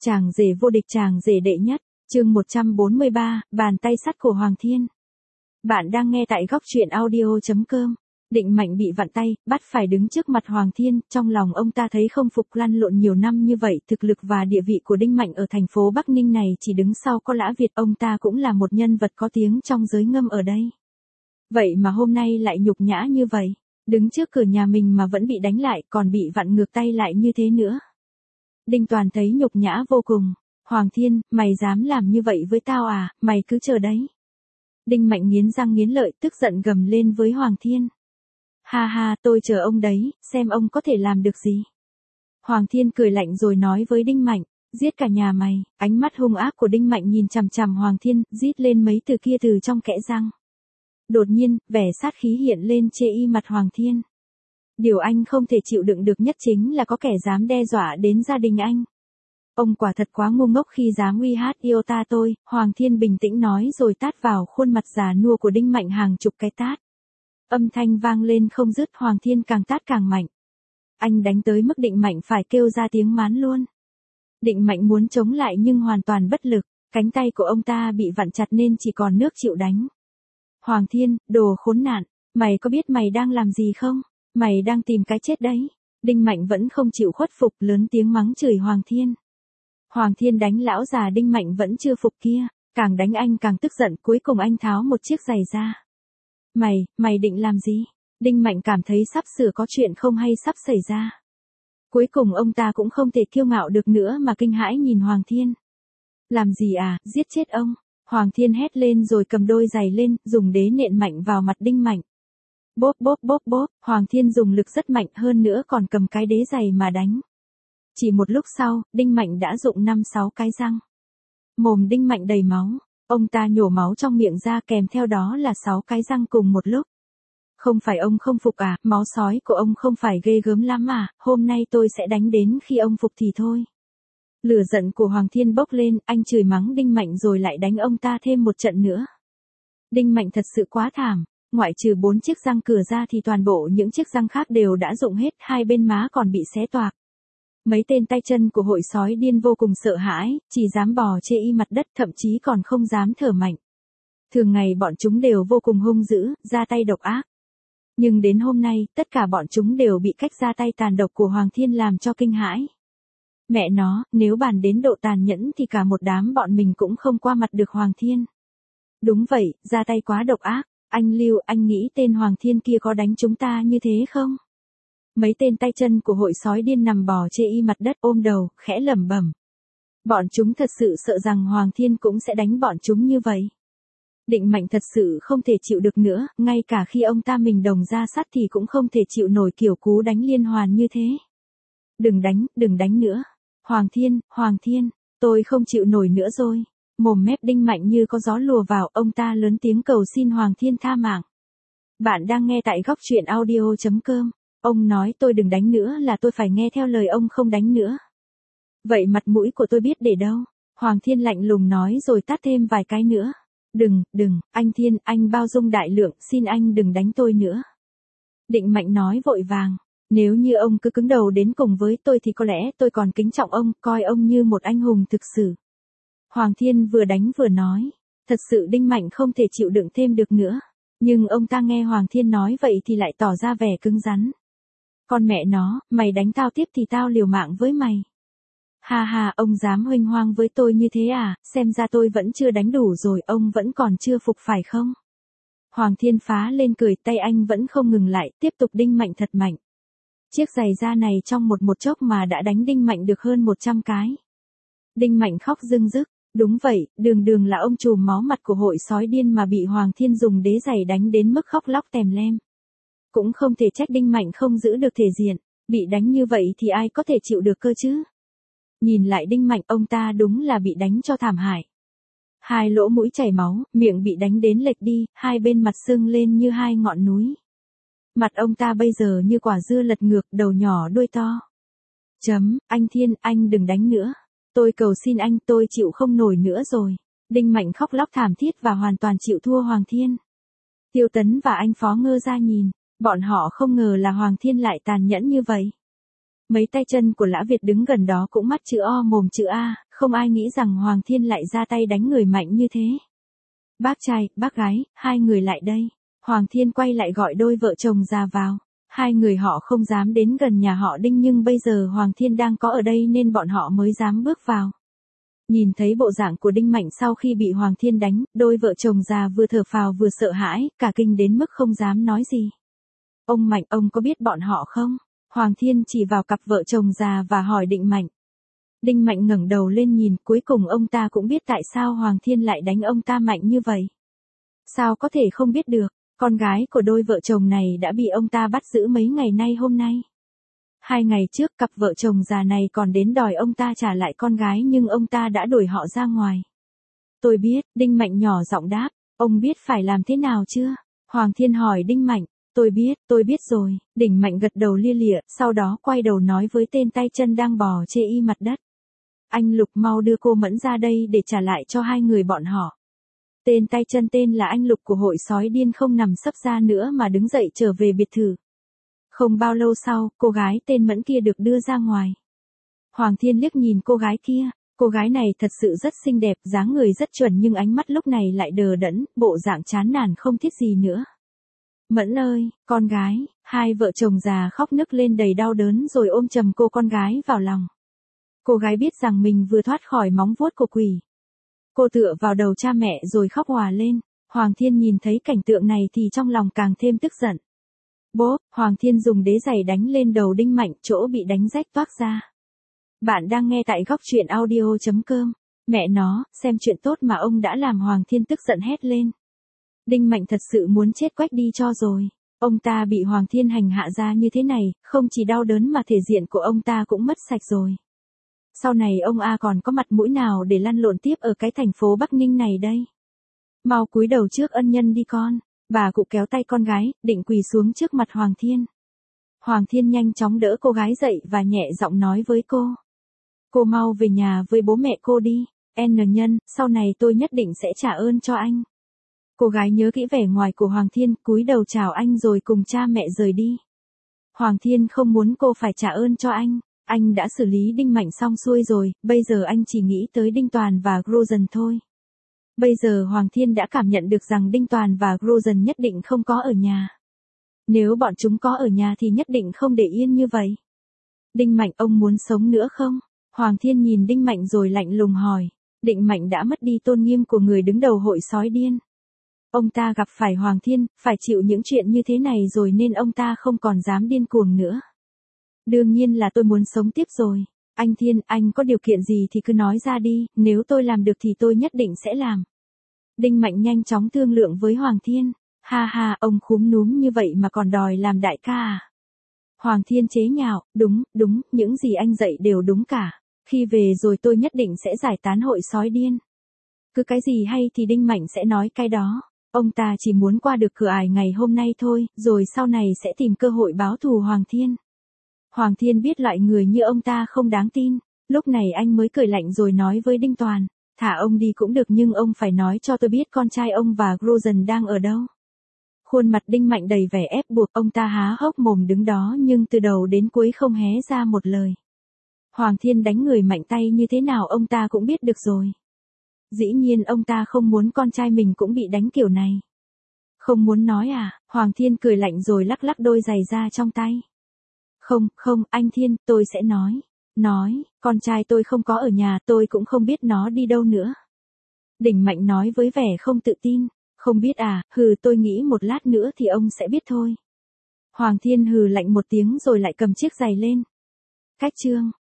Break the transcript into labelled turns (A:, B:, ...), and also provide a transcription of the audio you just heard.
A: Chàng rể vô địch, chàng rể đệ nhất, chương 143, bàn tay sắt của Hoàng Thiên. Bạn đang nghe tại góc truyện audio.com. Định Mạnh bị vặn tay, bắt phải đứng trước mặt Hoàng Thiên, trong lòng ông ta thấy không phục, lăn lộn nhiều năm như vậy, thực lực và địa vị của Đinh Mạnh ở thành phố Bắc Ninh này chỉ đứng sau có Lã Việt, ông ta cũng là một nhân vật có tiếng trong giới ngâm ở đây. Vậy mà hôm nay lại nhục nhã như vậy, đứng trước cửa nhà mình mà vẫn bị đánh lại, còn bị vặn ngược tay lại như thế nữa. Đinh Toàn thấy nhục nhã vô cùng. Hoàng Thiên, mày dám làm như vậy với tao à, mày cứ chờ đấy. Đinh Mạnh nghiến răng nghiến lợi, tức giận gầm lên với Hoàng Thiên. Ha ha, tôi chờ ông đấy, xem ông có thể làm được gì. Hoàng Thiên cười lạnh rồi nói với Đinh Mạnh, giết cả nhà mày. Ánh mắt hung ác của Đinh Mạnh nhìn chằm chằm Hoàng Thiên, rít lên mấy từ kia từ trong kẽ răng. Đột nhiên, vẻ sát khí hiện lên chê y mặt Hoàng Thiên. Điều anh không thể chịu đựng được nhất chính là có kẻ dám đe dọa đến gia đình anh. Ông quả thật quá ngu ngốc khi dám uy hát iota tôi, Hoàng Thiên bình tĩnh nói rồi tát vào khuôn mặt già nua của Đinh Mạnh hàng chục cái tát. Âm thanh vang lên không dứt, Hoàng Thiên càng tát càng mạnh. Anh đánh tới mức Định Mạnh phải kêu ra tiếng mán luôn. Định Mạnh muốn chống lại nhưng hoàn toàn bất lực, cánh tay của ông ta bị vặn chặt nên chỉ còn nước chịu đánh. Hoàng Thiên, đồ khốn nạn, mày có biết mày đang làm gì không? Mày đang tìm cái chết đấy. Đinh Mạnh vẫn không chịu khuất phục, lớn tiếng mắng chửi Hoàng Thiên. Hoàng Thiên đánh lão già Đinh Mạnh vẫn chưa phục kia, càng đánh anh càng tức giận, cuối cùng anh tháo một chiếc giày ra. Mày định làm gì? Đinh Mạnh cảm thấy sắp sửa có chuyện không hay sắp xảy ra. Cuối cùng ông ta cũng không thể kiêu ngạo được nữa mà kinh hãi nhìn Hoàng Thiên. Làm gì à, giết chết ông. Hoàng Thiên hét lên rồi cầm đôi giày lên, dùng đế nện mạnh vào mặt Đinh Mạnh. Bốp bốp bốp bốp, Hoàng Thiên dùng lực rất mạnh, hơn nữa còn cầm cái đế giày mà đánh. Chỉ một lúc sau, Đinh Mạnh đã rụng 5-6 cái răng. Mồm Đinh Mạnh đầy máu, ông ta nhổ máu trong miệng ra, kèm theo đó là 6 cái răng cùng một lúc. Không phải ông không phục à, máu sói của ông không phải ghê gớm lắm à, hôm nay tôi sẽ đánh đến khi ông phục thì thôi. Lửa giận của Hoàng Thiên bốc lên, anh chửi mắng Đinh Mạnh rồi lại đánh ông ta thêm một trận nữa. Đinh Mạnh thật sự quá thảm. Ngoại trừ 4 chiếc răng cửa ra thì toàn bộ những chiếc răng khác đều đã rụng hết, hai bên má còn bị xé toạc. Mấy tên tay chân của hội sói điên vô cùng sợ hãi, chỉ dám bò chê y mặt đất, thậm chí còn không dám thở mạnh. Thường ngày bọn chúng đều vô cùng hung dữ, ra tay độc ác. Nhưng đến hôm nay, tất cả bọn chúng đều bị cách ra tay tàn độc của Hoàng Thiên làm cho kinh hãi. Mẹ nó, nếu bàn đến độ tàn nhẫn thì cả một đám bọn mình cũng không qua mặt được Hoàng Thiên. Đúng vậy, ra tay quá độc ác. Anh Lưu, anh nghĩ tên Hoàng Thiên kia có đánh chúng ta như thế không? Mấy tên tay chân của hội sói điên nằm bò chê y mặt đất ôm đầu, khẽ lẩm bẩm. Bọn chúng thật sự sợ rằng Hoàng Thiên cũng sẽ đánh bọn chúng như vậy. Định Mạnh thật sự không thể chịu được nữa, ngay cả khi ông ta mình đồng ra sắt thì cũng không thể chịu nổi kiểu cú đánh liên hoàn như thế. Đừng đánh nữa. Hoàng Thiên, tôi không chịu nổi nữa rồi. Mồm mép Đinh Mạnh như có gió lùa vào, ông ta lớn tiếng cầu xin Hoàng Thiên tha mạng. Bạn đang nghe tại góc truyện audio.com. Ông nói tôi đừng đánh nữa là tôi phải nghe theo lời ông, không đánh nữa. Vậy mặt mũi của tôi biết để đâu? Hoàng Thiên lạnh lùng nói rồi tát thêm vài cái nữa. Đừng, anh Thiên, anh bao dung đại lượng, xin anh đừng đánh tôi nữa. Định Mạnh nói vội vàng. Nếu như ông cứ cứng đầu đến cùng với tôi thì có lẽ tôi còn kính trọng ông, coi ông như một anh hùng thực sự. Hoàng Thiên vừa đánh vừa nói. Thật sự Đinh Mạnh không thể chịu đựng thêm được nữa. Nhưng ông ta nghe Hoàng Thiên nói vậy thì lại tỏ ra vẻ cứng rắn. Con mẹ nó, mày đánh tao tiếp thì tao liều mạng với mày. Ha ha, ông dám huênh hoang với tôi như thế à, xem ra tôi vẫn chưa đánh đủ rồi, ông vẫn còn chưa phục phải không? Hoàng Thiên phá lên cười, tay anh vẫn không ngừng lại, tiếp tục Đinh Mạnh thật mạnh. Chiếc giày da này trong một chốc mà đã đánh Đinh Mạnh được hơn 100 cái. Đinh Mạnh khóc rưng rức. Đúng vậy, đường là ông trùm máu mặt của hội sói điên mà bị Hoàng Thiên dùng đế giày đánh đến mức khóc lóc tèm lem. Cũng không thể trách Đinh Mạnh không giữ được thể diện, bị đánh như vậy thì ai có thể chịu được cơ chứ. Nhìn lại Đinh Mạnh, ông ta đúng là bị đánh cho thảm hại. Hai lỗ mũi chảy máu, miệng bị đánh đến lệch đi, hai bên mặt sưng lên như hai ngọn núi. Mặt ông ta bây giờ như quả dưa lật ngược, đầu nhỏ đuôi to. Anh Thiên, anh đừng đánh nữa. Tôi cầu xin anh, tôi chịu không nổi nữa rồi. Đinh Mạnh khóc lóc thảm thiết và hoàn toàn chịu thua Hoàng Thiên. Tiêu Tấn và anh Phó ngơ ra nhìn, bọn họ không ngờ là Hoàng Thiên lại tàn nhẫn như vậy. Mấy tay chân của Lã Việt đứng gần đó cũng mắt chữ O mồm chữ A, Không ai nghĩ rằng Hoàng Thiên lại ra tay đánh người mạnh như thế. Bác trai, bác gái, hai người lại đây. Hoàng Thiên quay lại gọi đôi vợ chồng già vào. Hai người họ không dám đến gần nhà họ Đinh nhưng bây giờ Hoàng Thiên đang có ở đây nên bọn họ mới dám bước vào. Nhìn thấy bộ dạng của Đinh Mạnh sau khi bị Hoàng Thiên đánh, đôi vợ chồng già vừa thở phào vừa sợ hãi, cả kinh đến mức không dám nói gì. Ông Mạnh, ông có biết bọn họ không? Hoàng Thiên chỉ vào cặp vợ chồng già và hỏi Đinh Mạnh. Đinh Mạnh ngẩng đầu lên nhìn, cuối cùng ông ta cũng biết tại sao Hoàng Thiên lại đánh ông ta mạnh như vậy. Sao có thể không biết được, con gái của đôi vợ chồng này đã bị ông ta bắt giữ mấy ngày nay hôm nay. 2 ngày trước cặp vợ chồng già này còn đến đòi ông ta trả lại con gái nhưng ông ta đã đuổi họ ra ngoài. Tôi biết, Đinh Mạnh nhỏ giọng đáp, ông biết phải làm thế nào chưa? Hoàng Thiên hỏi Đinh Mạnh, tôi biết rồi, Đinh Mạnh gật đầu lia lịa, sau đó quay đầu nói với tên tay chân đang bò chê y mặt đất. Anh Lục mau đưa cô Mẫn ra đây để trả lại cho hai người bọn họ. Tên tay chân tên là anh Lục của hội sói điên không nằm sấp ra nữa mà đứng dậy trở về biệt thự. Không bao lâu sau, cô gái tên Mẫn kia được đưa ra ngoài. Hoàng Thiên liếc nhìn cô gái kia, cô gái này thật sự rất xinh đẹp, dáng người rất chuẩn nhưng ánh mắt lúc này lại đờ đẫn, bộ dạng chán nản không thiết gì nữa. Mẫn ơi, con gái, hai vợ chồng già khóc nức lên đầy đau đớn rồi ôm chầm cô con gái vào lòng. Cô gái biết rằng mình vừa thoát khỏi móng vuốt của quỷ. Cô tựa vào đầu cha mẹ rồi khóc òa lên. Hoàng Thiên nhìn thấy cảnh tượng này thì trong lòng càng thêm tức giận. Bốp, Hoàng Thiên dùng đế giày đánh lên đầu Đinh Mạnh, chỗ bị đánh rách toác ra. Bạn đang nghe tại góc truyện audio.com. Mẹ nó, xem chuyện tốt mà ông đã làm. Hoàng Thiên tức giận hét lên. Đinh Mạnh thật sự muốn chết quách đi cho rồi. Ông ta bị Hoàng Thiên hành hạ ra như thế này, không chỉ đau đớn mà thể diện của ông ta cũng mất sạch rồi. Sau này ông A còn có mặt mũi nào để lăn lộn tiếp ở cái thành phố Bắc Ninh này đây? Mau cúi đầu trước ân nhân đi con. Bà cụ kéo tay con gái, định quỳ xuống trước mặt Hoàng Thiên. Hoàng Thiên nhanh chóng đỡ cô gái dậy và nhẹ giọng nói với cô. Cô mau về nhà với bố mẹ cô đi. N nhân, sau này tôi nhất định sẽ trả ơn cho anh. Cô gái nhớ kỹ vẻ ngoài của Hoàng Thiên, cúi đầu chào anh rồi cùng cha mẹ rời đi. Hoàng Thiên không muốn cô phải trả ơn cho anh đã xử lý Đinh Mạnh xong xuôi rồi, bây giờ anh chỉ nghĩ tới Đinh Toàn và Grozen thôi. Bây giờ Hoàng Thiên đã cảm nhận được rằng Đinh Toàn và Grozen nhất định không có ở nhà. Nếu bọn chúng có ở nhà thì nhất định không để yên như vậy. Đinh Mạnh, ông muốn sống nữa không? Hoàng Thiên nhìn Đinh Mạnh rồi lạnh lùng hỏi. Đinh Mạnh đã mất đi tôn nghiêm của người đứng đầu hội sói điên. Ông ta gặp phải Hoàng Thiên, phải chịu những chuyện như thế này rồi nên ông ta không còn dám điên cuồng nữa. Đương nhiên là tôi muốn sống tiếp rồi. Anh Thiên, anh có điều kiện gì thì cứ nói ra đi, nếu tôi làm được thì tôi nhất định sẽ làm. Đinh Mạnh nhanh chóng thương lượng với Hoàng Thiên. Ha ha, ông khúm núm như vậy mà còn đòi làm đại ca à? Hoàng Thiên chế nhạo, đúng, những gì anh dạy đều đúng cả. Khi về rồi tôi nhất định sẽ giải tán hội sói điên. Cứ cái gì hay thì Đinh Mạnh sẽ nói cái đó. Ông ta chỉ muốn qua được cửa ải ngày hôm nay thôi, rồi sau này sẽ tìm cơ hội báo thù Hoàng Thiên. Hoàng Thiên biết loại người như ông ta không đáng tin, lúc này anh mới cười lạnh rồi nói với Đinh Toàn, thả ông đi cũng được nhưng ông phải nói cho tôi biết con trai ông và Grozen đang ở đâu. Khuôn mặt Đinh Mạnh đầy vẻ ép buộc, ông ta há hốc mồm đứng đó nhưng từ đầu đến cuối không hé ra một lời. Hoàng Thiên đánh người mạnh tay như thế nào ông ta cũng biết được rồi. Dĩ nhiên ông ta không muốn con trai mình cũng bị đánh kiểu này. Không muốn nói à? Hoàng Thiên cười lạnh rồi lắc lắc đôi giày ra trong tay. Không, anh Thiên, tôi sẽ nói, con trai tôi không có ở nhà, tôi cũng không biết nó đi đâu nữa. Đinh Mạnh nói với vẻ không tự tin, không biết à, tôi nghĩ một lát nữa thì ông sẽ biết thôi. Hoàng Thiên hừ lạnh một tiếng rồi lại cầm chiếc giày lên. Cách chương